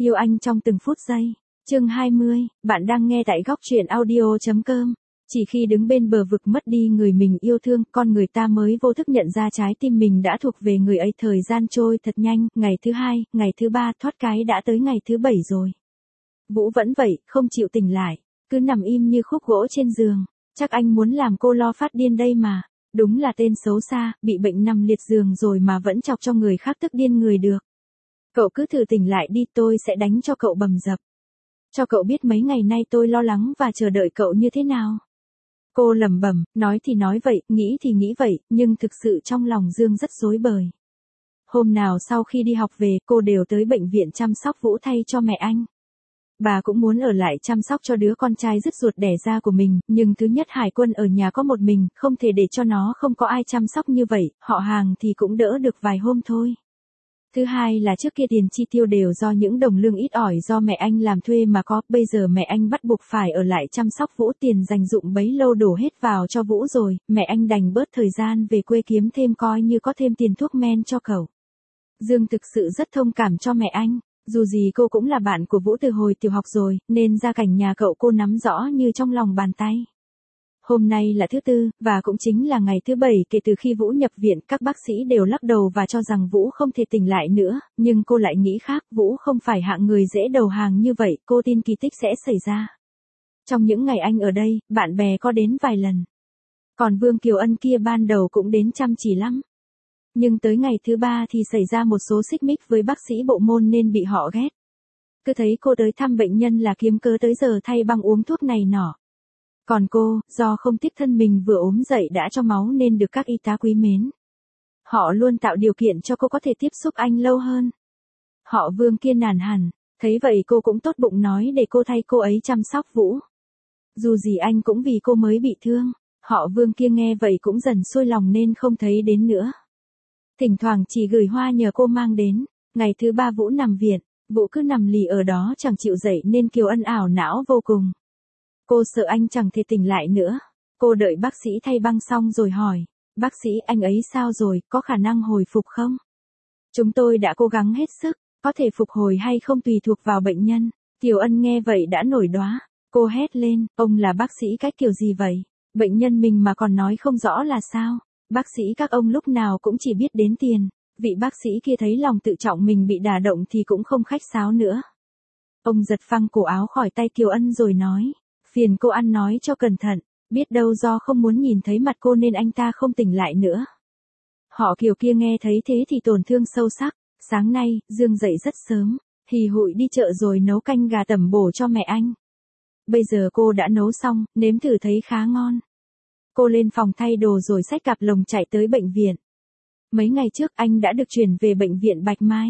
Yêu anh trong từng phút giây. Chương 20, bạn đang nghe tại góc truyện audio.com. Chỉ khi đứng bên bờ vực mất đi người mình yêu thương, con người ta mới vô thức nhận ra trái tim mình đã thuộc về người ấy. Thời gian trôi thật nhanh, ngày thứ 2, ngày thứ 3, thoát cái đã tới ngày thứ 7 rồi. Vũ vẫn vậy, không chịu tỉnh lại, cứ nằm im như khúc gỗ trên giường. Chắc anh muốn làm cô lo phát điên đây mà. Đúng là tên xấu xa, bị bệnh nằm liệt giường rồi mà vẫn chọc cho người khác tức điên người được. Cậu cứ thử tỉnh lại đi, tôi sẽ đánh cho cậu bầm dập. Cho cậu biết mấy ngày nay tôi lo lắng và chờ đợi cậu như thế nào. Cô lẩm bẩm, nói thì nói vậy, nghĩ thì nghĩ vậy, nhưng thực sự trong lòng Dương rất rối bời. Hôm nào sau khi đi học về, cô đều tới bệnh viện chăm sóc Vũ thay cho mẹ anh. Bà cũng muốn ở lại chăm sóc cho đứa con trai dứt ruột đẻ ra của mình, nhưng thứ nhất Hải Quân ở nhà có một mình, không thể để cho nó không có ai chăm sóc như vậy, họ hàng thì cũng đỡ được vài hôm thôi. Thứ hai là trước kia tiền chi tiêu đều do những đồng lương ít ỏi do mẹ anh làm thuê mà có, bây giờ mẹ anh bắt buộc phải ở lại chăm sóc Vũ, tiền dành dụm bấy lâu đổ hết vào cho Vũ rồi, mẹ anh đành bớt thời gian về quê kiếm thêm coi như có thêm tiền thuốc men cho cậu. Dương thực sự rất thông cảm cho mẹ anh, dù gì cô cũng là bạn của Vũ từ hồi tiểu học rồi, nên gia cảnh nhà cậu cô nắm rõ như trong lòng bàn tay. Hôm nay là thứ tư, và cũng chính là ngày thứ 7 kể từ khi Vũ nhập viện, các bác sĩ đều lắc đầu và cho rằng Vũ không thể tỉnh lại nữa, nhưng cô lại nghĩ khác, Vũ không phải hạng người dễ đầu hàng như vậy, cô tin kỳ tích sẽ xảy ra. Trong những ngày anh ở đây, bạn bè có đến vài lần. Còn Vương Kiều Ân kia ban đầu cũng đến chăm chỉ lắm. Nhưng tới ngày thứ 3 thì xảy ra một số xích mích với bác sĩ bộ môn nên bị họ ghét. Cứ thấy cô tới thăm bệnh nhân là kiếm cớ tới giờ thay băng uống thuốc này nọ. Còn cô, do không tiếc thân mình vừa ốm dậy đã cho máu nên được các y tá quý mến. Họ luôn tạo điều kiện cho cô có thể tiếp xúc anh lâu hơn. Họ Vương kia nản hẳn, thấy vậy cô cũng tốt bụng nói để cô thay cô ấy chăm sóc Vũ. Dù gì anh cũng vì cô mới bị thương, họ Vương kia nghe vậy cũng dần xuôi lòng nên không thấy đến nữa. Thỉnh thoảng chỉ gửi hoa nhờ cô mang đến. Ngày thứ 3 Vũ nằm viện, Vũ cứ nằm lì ở đó chẳng chịu dậy nên Kiều Ân ảo não vô cùng. Cô sợ anh chẳng thể tỉnh lại nữa. Cô đợi bác sĩ thay băng xong rồi hỏi, bác sĩ anh ấy sao rồi, có khả năng hồi phục không? Chúng tôi đã cố gắng hết sức, có thể phục hồi hay không tùy thuộc vào bệnh nhân. Kiều Ân nghe vậy đã nổi đoá. Cô hét lên, ông là bác sĩ cách kiểu gì vậy? Bệnh nhân mình mà còn nói không rõ là sao? Bác sĩ các ông lúc nào cũng chỉ biết đến tiền. Vị bác sĩ kia thấy lòng tự trọng mình bị đả động thì cũng không khách sáo nữa. Ông giật phăng cổ áo khỏi tay Kiều Ân rồi nói, phiền cô ăn nói cho cẩn thận, biết đâu do không muốn nhìn thấy mặt cô nên anh ta không tỉnh lại nữa. Họ Kiều kia nghe thấy thế thì tổn thương sâu sắc. Sáng nay, Dương dậy rất sớm, hì hụi đi chợ rồi nấu canh gà tẩm bổ cho mẹ anh. Bây giờ cô đã nấu xong, nếm thử thấy khá ngon. Cô lên phòng thay đồ rồi xách cặp lồng chạy tới bệnh viện. Mấy ngày trước anh đã được chuyển về bệnh viện Bạch Mai.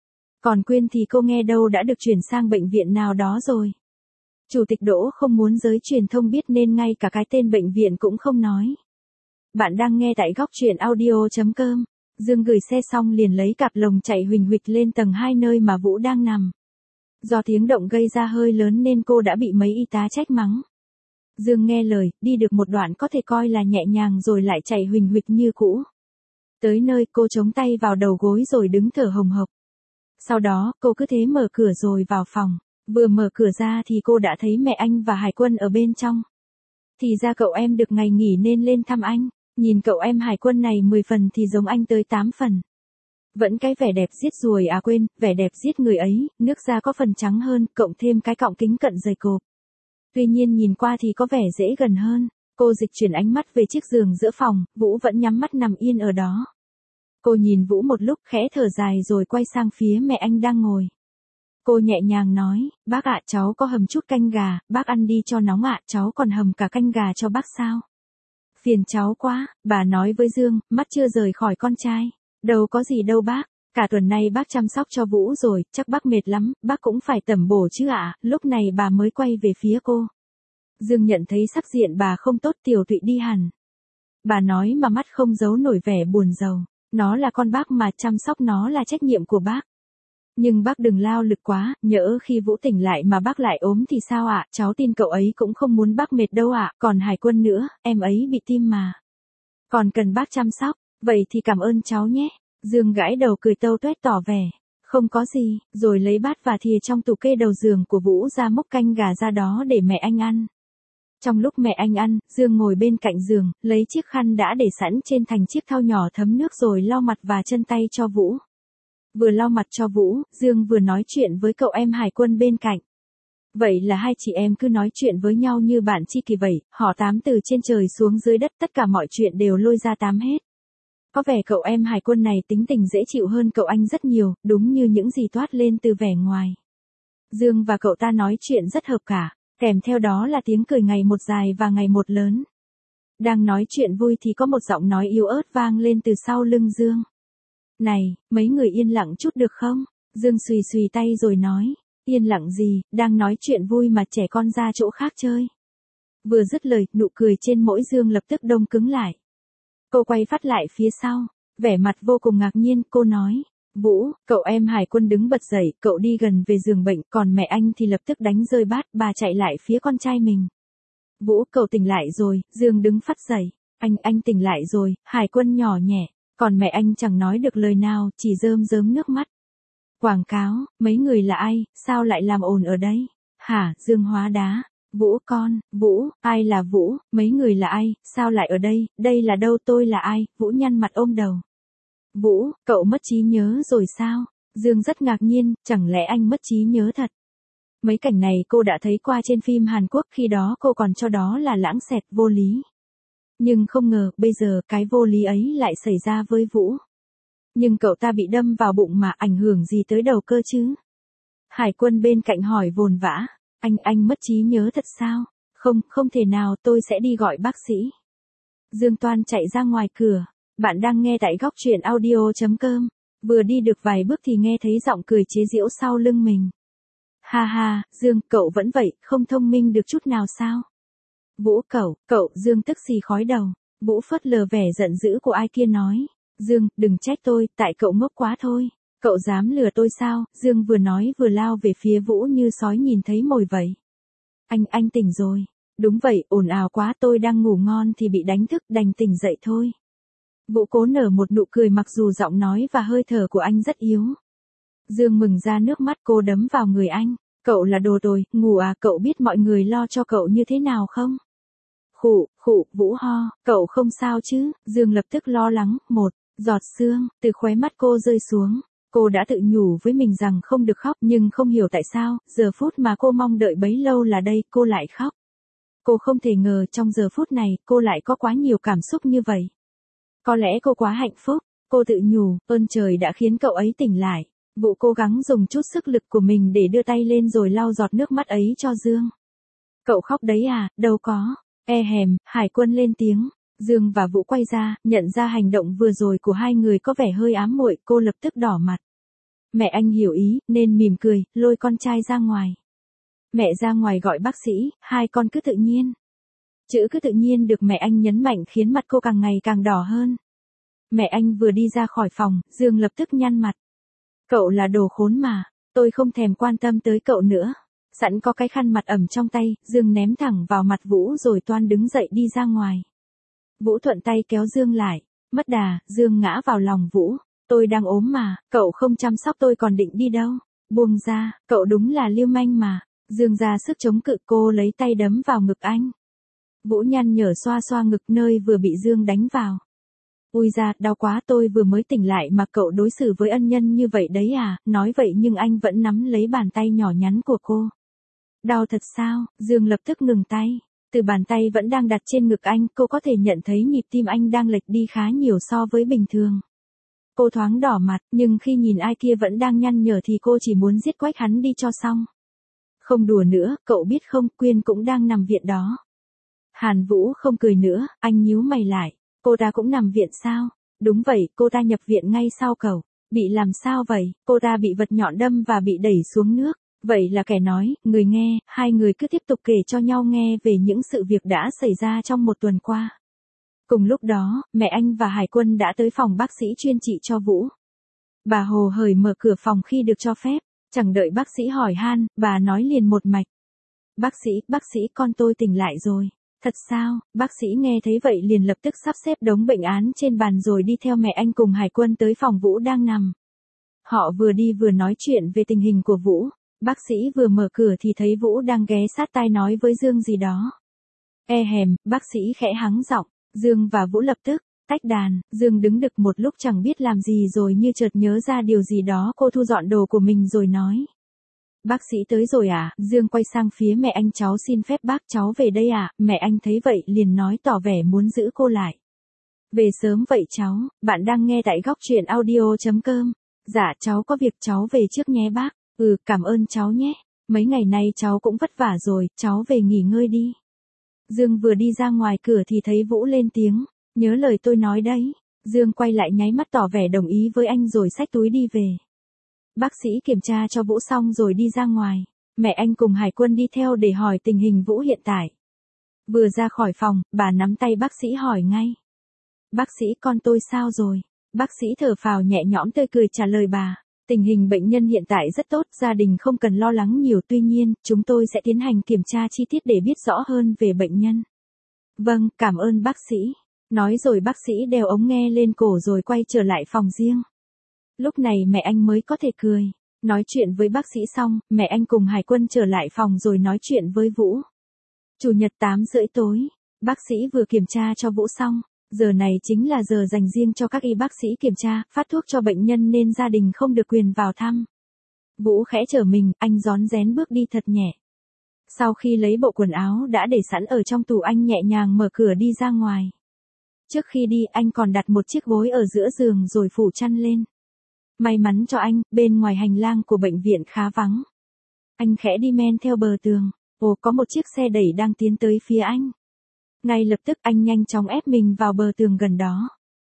Còn Quyên thì cô nghe đâu đã được chuyển sang bệnh viện nào đó rồi. Chủ tịch Đỗ không muốn giới truyền thông biết nên ngay cả cái tên bệnh viện cũng không nói. Bạn đang nghe tại góc truyện audio.com. Dương gửi xe xong liền lấy cặp lồng chạy huỳnh huỵch lên tầng 2 nơi mà Vũ đang nằm. Do tiếng động gây ra hơi lớn nên cô đã bị mấy y tá trách mắng. Dương nghe lời, đi được một đoạn có thể coi là nhẹ nhàng rồi lại chạy huỳnh huỵch như cũ. Tới nơi cô chống tay vào đầu gối rồi đứng thở hồng hộc. Sau đó, cô cứ thế mở cửa rồi vào phòng. Vừa mở cửa ra thì cô đã thấy mẹ anh và Hải Quân ở bên trong. Thì ra cậu em được ngày nghỉ nên lên thăm anh. Nhìn cậu em Hải Quân này 10 phần thì giống anh tới 8 phần. Vẫn cái vẻ đẹp giết ruồi à quên, vẻ đẹp giết người ấy, nước da có phần trắng hơn, cộng thêm cái cọng kính cận dày cộp. Tuy nhiên nhìn qua thì có vẻ dễ gần hơn. Cô dịch chuyển ánh mắt về chiếc giường giữa phòng, Vũ vẫn nhắm mắt nằm yên ở đó. Cô nhìn Vũ một lúc khẽ thở dài rồi quay sang phía mẹ anh đang ngồi. Cô nhẹ nhàng nói, bác ạ cháu có hầm chút canh gà, bác ăn đi cho nóng ạ, cháu còn hầm cả canh gà cho bác sao? Phiền cháu quá, bà nói với Dương, mắt chưa rời khỏi con trai. Đâu có gì đâu bác, cả tuần nay bác chăm sóc cho Vũ rồi, chắc bác mệt lắm, bác cũng phải tẩm bổ chứ ạ. Lúc này bà mới quay về phía cô. Dương nhận thấy sắc diện bà không tốt, tiểu tụy đi hẳn. Bà nói mà mắt không giấu nổi vẻ buồn rầu, nó là con bác mà chăm sóc nó là trách nhiệm của bác. Nhưng bác đừng lao lực quá, nhỡ khi Vũ tỉnh lại mà bác lại ốm thì sao ạ, cháu tin cậu ấy cũng không muốn bác mệt đâu ạ, còn Hải Quân nữa, em ấy bị tim mà. Còn cần bác chăm sóc, vậy thì cảm ơn cháu nhé. Dương gãi đầu cười tâu tuét tỏ vẻ, Không có gì, rồi lấy bát và thìa trong tủ kê đầu giường của Vũ ra múc canh gà ra đó để mẹ anh ăn. Trong lúc mẹ anh ăn, Dương ngồi bên cạnh giường, lấy chiếc khăn đã để sẵn trên thành chiếc thau nhỏ thấm nước rồi lau mặt và chân tay cho Vũ. Vừa lau mặt cho Vũ, Dương vừa nói chuyện với cậu em Hải Quân bên cạnh. Vậy là hai chị em cứ nói chuyện với nhau như bạn tri kỷ vậy, họ tám từ trên trời xuống dưới đất, tất cả mọi chuyện đều lôi ra tám hết. Có vẻ cậu em Hải Quân này tính tình dễ chịu hơn cậu anh rất nhiều, đúng như những gì toát lên từ vẻ ngoài. Dương và cậu ta nói chuyện rất hợp cả, kèm theo đó là tiếng cười ngày một dài và ngày một lớn. Đang nói chuyện vui thì có một giọng nói yếu ớt vang lên từ sau lưng Dương. Này, mấy người yên lặng chút được không? Dương xùy xùy tay rồi nói. Yên lặng gì, đang nói chuyện vui mà trẻ con ra chỗ khác chơi. Vừa dứt lời, nụ cười trên mỗi Dương lập tức đông cứng lại. Cô quay phát lại phía sau, vẻ mặt vô cùng ngạc nhiên, cô nói. Vũ, cậu em Hải Quân đứng bật dậy, cậu đi gần về giường bệnh, còn mẹ anh thì lập tức đánh rơi bát, bà chạy lại phía con trai mình. Vũ, cậu tỉnh lại rồi, Dương đứng phắt dậy. Anh tỉnh lại rồi, Hải Quân nhỏ nhẹ, còn mẹ anh chẳng nói được lời nào, chỉ rơm rớm nước mắt. Quảng cáo, mấy người là ai, sao lại làm ồn ở đây? Hả, Dương hóa đá. Vũ con, Vũ, ai là Vũ, mấy người là ai, sao lại ở đây là đâu, tôi là ai? Vũ nhăn mặt ôm đầu. Vũ, cậu mất trí nhớ rồi sao? Dương rất ngạc nhiên, chẳng lẽ anh mất trí nhớ thật? Mấy cảnh này cô đã thấy qua trên phim Hàn Quốc, khi đó cô còn cho đó là lãng xẹt vô lý. Nhưng không ngờ, bây giờ cái vô lý ấy lại xảy ra với Vũ. Nhưng cậu ta bị đâm vào bụng mà ảnh hưởng gì tới đầu cơ chứ? Hải Quân bên cạnh hỏi vồn vã. Anh mất trí nhớ thật sao? Không thể nào, tôi sẽ đi gọi bác sĩ. Dương toan chạy ra ngoài cửa. Bạn đang nghe tại góc truyện audio.com. Vừa đi được vài bước thì nghe thấy giọng cười chế giễu sau lưng mình. Ha ha, Dương, cậu vẫn vậy, không thông minh được chút nào sao? Vũ, cậu, Dương tức xì khói đầu. Vũ phớt lờ vẻ giận dữ của ai kia nói. Dương, đừng trách tôi, tại cậu ngốc quá thôi. Cậu dám lừa tôi sao? Dương vừa nói vừa lao về phía Vũ như sói nhìn thấy mồi vậy. Anh tỉnh rồi. Đúng vậy, ồn ào quá, tôi đang ngủ ngon thì bị đánh thức, đành tỉnh dậy thôi. Vũ cố nở một nụ cười mặc dù giọng nói và hơi thở của anh rất yếu. Dương mừng ra nước mắt, cô đấm vào người anh. Cậu là đồ tồi, ngủ à, cậu biết mọi người lo cho cậu như thế nào không? Khụ, Vũ ho, cậu không sao chứ? Dương lập tức lo lắng, một giọt sương từ khóe mắt cô rơi xuống. Cô đã tự nhủ với mình rằng không được khóc, nhưng không hiểu tại sao, giờ phút mà cô mong đợi bấy lâu là đây, cô lại khóc. Cô không thể ngờ trong giờ phút này, cô lại có quá nhiều cảm xúc như vậy. Có lẽ cô quá hạnh phúc, cô tự nhủ, ơn trời đã khiến cậu ấy tỉnh lại. Vũ cố gắng dùng chút sức lực của mình để đưa tay lên rồi lau giọt nước mắt ấy cho Dương. Cậu khóc đấy à, đâu có. Hải Quân lên tiếng. Dương và Vũ quay ra, nhận ra hành động vừa rồi của hai người có vẻ hơi ám muội, cô lập tức đỏ mặt. Mẹ anh hiểu ý, nên mỉm cười, lôi con trai ra ngoài. Mẹ ra ngoài gọi bác sĩ, hai con cứ tự nhiên. Chữ cứ tự nhiên được mẹ anh nhấn mạnh khiến mặt cô càng ngày càng đỏ hơn. Mẹ anh vừa đi ra khỏi phòng, Dương lập tức nhăn mặt. Cậu là đồ khốn mà, tôi không thèm quan tâm tới cậu nữa. Sẵn có cái khăn mặt ẩm trong tay, Dương ném thẳng vào mặt Vũ rồi toan đứng dậy đi ra ngoài. Vũ thuận tay kéo Dương lại. Mất đà, Dương ngã vào lòng Vũ. Tôi đang ốm mà, cậu không chăm sóc tôi còn định đi đâu. Buông ra, cậu đúng là lưu manh mà. Dương ra sức chống cự, cô lấy tay đấm vào ngực anh. Vũ nhăn nhở xoa xoa ngực nơi vừa bị Dương đánh vào. Ui da, đau quá, tôi vừa mới tỉnh lại mà cậu đối xử với ân nhân như vậy đấy à? Nói vậy nhưng anh vẫn nắm lấy bàn tay nhỏ nhắn của cô. Đau thật sao? Dương lập tức ngừng tay. Từ bàn tay vẫn đang đặt trên ngực anh, cô có thể nhận thấy nhịp tim anh đang lệch đi khá nhiều so với bình thường. Cô thoáng đỏ mặt, nhưng khi nhìn ai kia vẫn đang nhăn nhở thì cô chỉ muốn giết quách hắn đi cho xong. Không đùa nữa, cậu biết không, Quyên cũng đang nằm viện đó. Hàn Vũ không cười nữa, anh nhíu mày lại. Cô ta cũng nằm viện sao? Đúng vậy, cô ta nhập viện ngay sau cậu. Bị làm sao vậy? Cô ta bị vật nhọn đâm và bị đẩy xuống nước. Vậy là kẻ nói, người nghe, hai người cứ tiếp tục kể cho nhau nghe về những sự việc đã xảy ra trong một tuần qua. Cùng lúc đó, mẹ anh và Hải Quân đã tới phòng bác sĩ chuyên trị cho Vũ. Bà hồ hởi mở cửa phòng khi được cho phép, chẳng đợi bác sĩ hỏi han, bà nói liền một mạch. Bác sĩ, con tôi tỉnh lại rồi. Thật sao? Bác sĩ nghe thấy vậy liền lập tức sắp xếp đống bệnh án trên bàn rồi đi theo mẹ anh cùng Hải Quân tới phòng Vũ đang nằm. Họ vừa đi vừa nói chuyện về tình hình của Vũ. Bác sĩ vừa mở cửa thì thấy Vũ đang ghé sát tai nói với Dương gì đó. E hèm, bác sĩ khẽ hắng giọng. Dương và Vũ lập tức tách đàn. Dương đứng đực một lúc chẳng biết làm gì rồi như chợt nhớ ra điều gì đó. Cô thu dọn đồ của mình rồi nói. Bác sĩ tới rồi à? Dương quay sang phía mẹ anh. Cháu xin phép bác, cháu về đây à? Mẹ anh thấy vậy liền nói tỏ vẻ muốn giữ cô lại. Về sớm vậy cháu. Bạn đang nghe tại góc truyện audio.com. Dạ cháu có việc, cháu về trước nhé bác. Cảm ơn cháu nhé. Mấy ngày nay cháu cũng vất vả rồi, cháu về nghỉ ngơi đi. Dương vừa đi ra ngoài cửa thì thấy Vũ lên tiếng. Nhớ lời tôi nói đấy. Dương quay lại nháy mắt tỏ vẻ đồng ý với anh rồi xách túi đi về. Bác sĩ kiểm tra cho Vũ xong rồi đi ra ngoài. Mẹ anh cùng Hải Quân đi theo để hỏi tình hình Vũ hiện tại. Vừa ra khỏi phòng, bà nắm tay bác sĩ hỏi ngay. Bác sĩ, con tôi sao rồi? Bác sĩ thở phào nhẹ nhõm tươi cười trả lời bà. Tình hình bệnh nhân hiện tại rất tốt, gia đình không cần lo lắng nhiều, tuy nhiên, chúng tôi sẽ tiến hành kiểm tra chi tiết để biết rõ hơn về bệnh nhân. Vâng, cảm ơn bác sĩ. Nói rồi bác sĩ đeo ống nghe lên cổ rồi quay trở lại phòng riêng. Lúc này mẹ anh mới có thể cười. Nói chuyện với bác sĩ xong, mẹ anh cùng Hải Quân trở lại phòng rồi nói chuyện với Vũ. Chủ nhật 8:30 tối, bác sĩ vừa kiểm tra cho Vũ xong. Giờ này chính là giờ dành riêng cho các y bác sĩ kiểm tra, phát thuốc cho bệnh nhân nên gia đình không được quyền vào thăm. Vũ khẽ trở mình, anh rón rén bước đi thật nhẹ. Sau khi lấy bộ quần áo đã để sẵn ở trong tủ, anh nhẹ nhàng mở cửa đi ra ngoài. Trước khi đi, anh còn đặt một chiếc gối ở giữa giường rồi phủ chăn lên. May mắn cho anh, bên ngoài hành lang của bệnh viện khá vắng. Anh khẽ đi men theo bờ tường. Có một chiếc xe đẩy đang tiến tới phía anh. Ngay lập tức anh nhanh chóng ép mình vào bờ tường gần đó.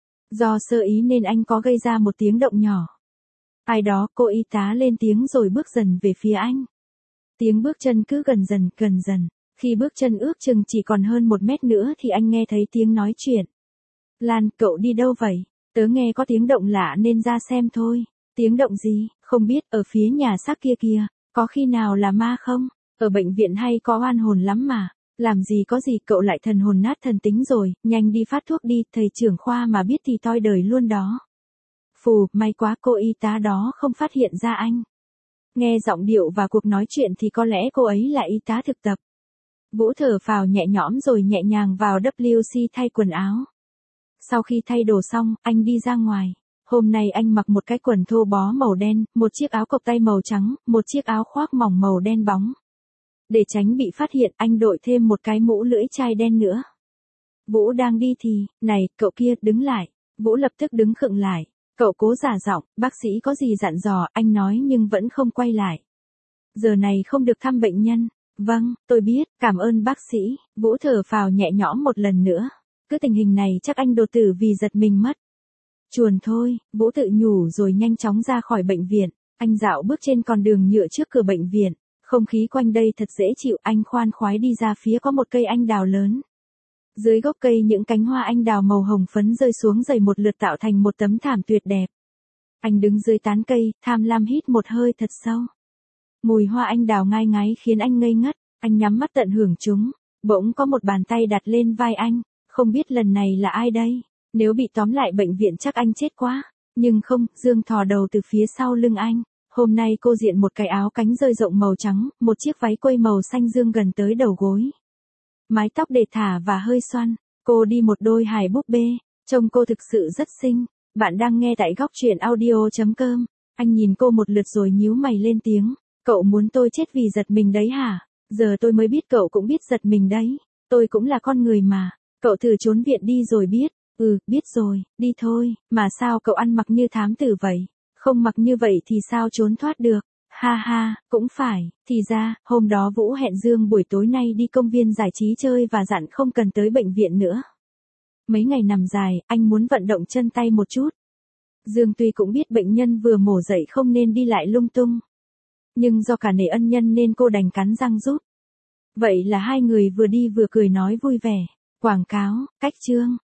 Do sơ ý nên anh có gây ra một tiếng động nhỏ. Ai đó, cô y tá lên tiếng rồi bước dần về phía anh. Tiếng bước chân cứ gần dần. Khi bước chân ước chừng chỉ còn hơn 1 mét nữa thì anh nghe thấy tiếng nói chuyện. Lan, cậu đi đâu vậy? Tớ nghe có tiếng động lạ nên ra xem thôi. Tiếng động gì? Không biết, ở phía nhà xác kia kìa. Có khi nào là ma không? Ở bệnh viện hay có oan hồn lắm mà. Làm gì có gì, cậu lại thần hồn nát thần tính rồi, nhanh đi phát thuốc đi, thầy trưởng khoa mà biết thì toi đời luôn đó. Phù, may quá cô y tá đó không phát hiện ra anh. Nghe giọng điệu và cuộc nói chuyện thì có lẽ cô ấy là y tá thực tập. Vũ thở phào nhẹ nhõm rồi nhẹ nhàng vào WC thay quần áo. Sau khi thay đồ xong, anh đi ra ngoài. Hôm nay anh mặc một cái quần thô bó màu đen, một chiếc áo cộc tay màu trắng, một chiếc áo khoác mỏng màu đen bóng. Để tránh bị phát hiện, anh đội thêm một cái mũ lưỡi chai đen nữa. Vũ đang đi thì, này, cậu kia, đứng lại. Vũ lập tức đứng khựng lại. Cậu cố giả giọng, bác sĩ có gì dặn dò, anh nói nhưng vẫn không quay lại. Giờ này không được thăm bệnh nhân. Vâng, tôi biết, cảm ơn bác sĩ. Vũ thở phào nhẹ nhõm một lần nữa. Cứ tình hình này chắc anh đột tử vì giật mình mất. Chuồn thôi, Vũ tự nhủ rồi nhanh chóng ra khỏi bệnh viện. Anh dạo bước trên con đường nhựa trước cửa bệnh viện. Không khí quanh đây thật dễ chịu, anh khoan khoái đi ra phía có một cây anh đào lớn. Dưới gốc cây những cánh hoa anh đào màu hồng phấn rơi xuống dày một lượt tạo thành một tấm thảm tuyệt đẹp. Anh đứng dưới tán cây, tham lam hít một hơi thật sâu. Mùi hoa anh đào ngai ngái khiến anh ngây ngất, anh nhắm mắt tận hưởng chúng. Bỗng có một bàn tay đặt lên vai anh, không biết lần này là ai đây, nếu bị tóm lại bệnh viện chắc anh chết quá. Nhưng không, Dương thò đầu từ phía sau lưng anh. Hôm nay cô diện một cái áo cánh rơi rộng màu trắng, một chiếc váy quây màu xanh dương gần tới đầu gối. Mái tóc để thả và hơi xoăn, cô đi một đôi hài búp bê, trông cô thực sự rất xinh. Bạn đang nghe tại góc truyện audio.com. Anh nhìn cô một lượt rồi nhíu mày lên tiếng. Cậu muốn tôi chết vì giật mình đấy hả? Giờ tôi mới biết cậu cũng biết giật mình đấy. Tôi cũng là con người mà. Cậu thử trốn viện đi rồi biết. Biết rồi, đi thôi. Mà sao cậu ăn mặc như thám tử vậy? Không mặc như vậy thì sao trốn thoát được? Ha ha, cũng phải. Thì ra, hôm đó Vũ hẹn Dương buổi tối nay đi công viên giải trí chơi và dặn không cần tới bệnh viện nữa. Mấy ngày nằm dài, anh muốn vận động chân tay một chút. Dương tuy cũng biết bệnh nhân vừa mổ dậy không nên đi lại lung tung. Nhưng do cả nể ân nhân nên cô đành cắn răng rút. Vậy là hai người vừa đi vừa cười nói vui vẻ. Quảng cáo, cách chương.